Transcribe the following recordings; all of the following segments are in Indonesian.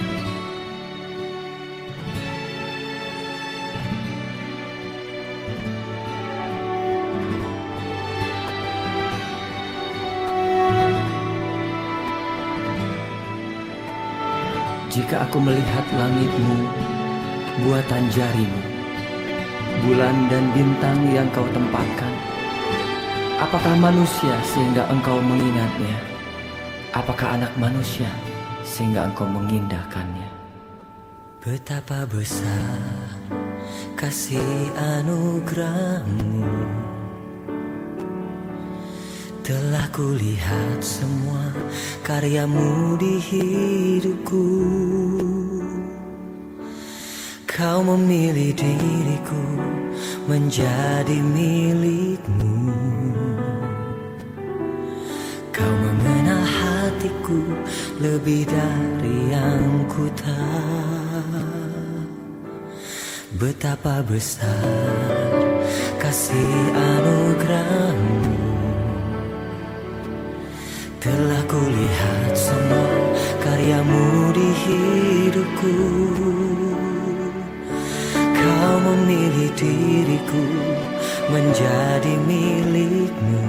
Jika aku melihat langitmu, buatan jarimu, bulan dan bintang yang kau tempatkan, apakah manusia sehingga engkau mengingatnya? Apakah anak manusia sehingga engkau mengindahkannya? Betapa besar kasih anugerahmu, telah kulihat semua karyamu di hidupku. Kau memilih diriku menjadi milikmu. Kau mengenal hatiku lebih dari yang ku tahu. Betapa besar kasih anugerahmu, telah kulihat semua karyamu di hidupku. Kau memilih diriku menjadi milikmu.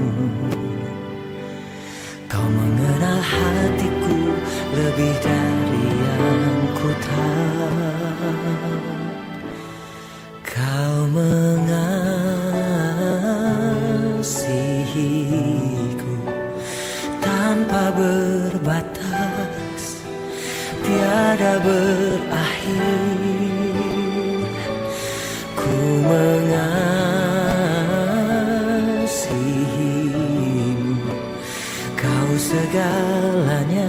Kau mengenal hatiku lebih dari yang ku tahu. Kau mengasihiku tanpa berbatas, tiada berakhir. Ku mengasihimu, kau segalanya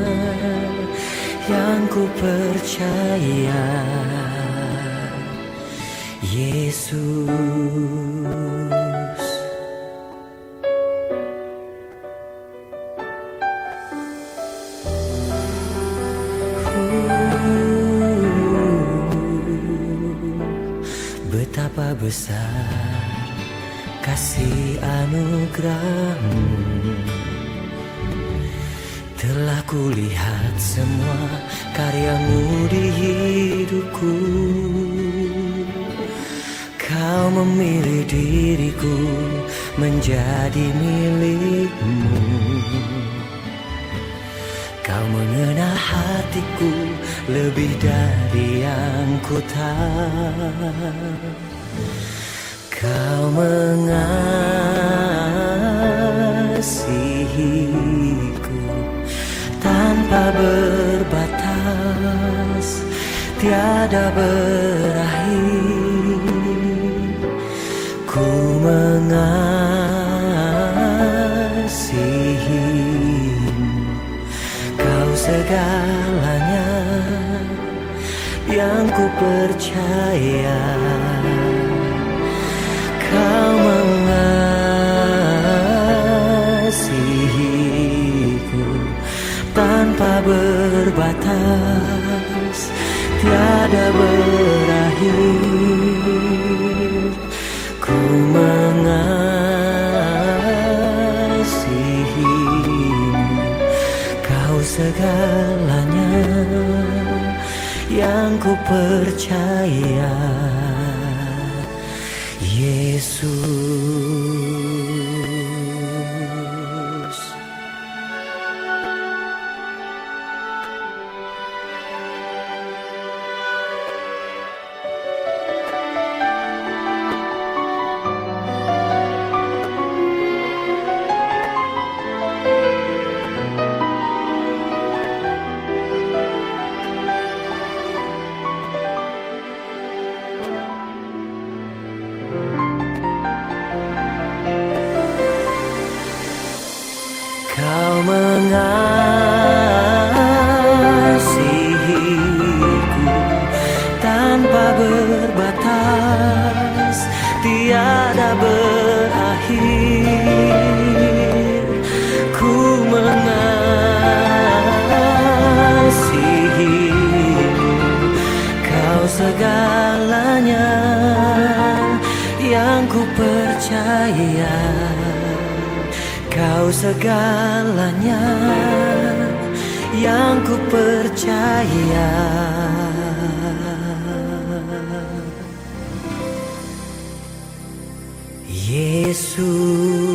yang ku percaya, Yesus. Betapa besar kasih anugerahmu, telah kulihat semua karyamu di hidupku. Kau memilih diriku menjadi milikmu. Kau mengenal hatiku lebih dari yang ku tahu. Kau mengasihiku tanpa berbatas, tiada berakhir. Ku mengasihimu, kau segalanya yang ku percaya. Kau mengasihiku tanpa berbatas, tiada berakhir. Ku mengasihimu, kau segalanya yang ku percaya, Yesus. Kau mengasihiku tanpa berbatas, tiada berakhir. Ku mengasihimu, kau segalanya yang ku percaya. Kau segalanya yang ku percaya. Yesus